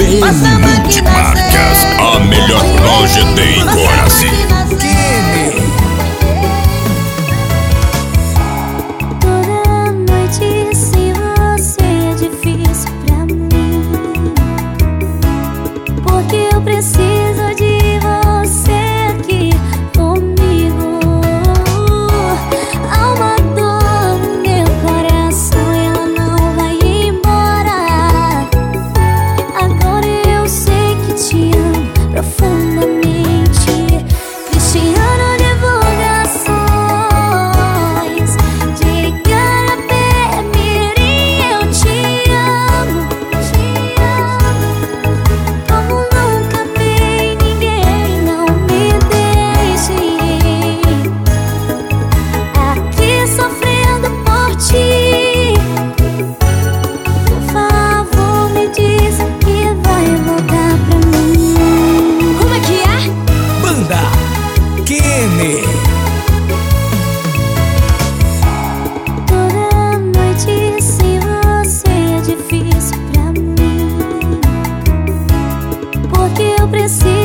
Multimarcas, a melhor loja de Iguaraci. Toda noite sem você é difícil pra mim, porque eu preciso de você aqui comigo. Há uma dor no meu coração e ela não vai embora. Agora eu sei que te amo profundamente. Cristiano Divulgações, de Igarapé Mirim, eu te amo, como nunca amei ninguém. Não me deixe aqui sofrendo por ti. Por favor, me diz que vai voltar pra mim. Como é que é? Banda Kenny. Toda noite sem você é difícil pra mim, porque eu preciso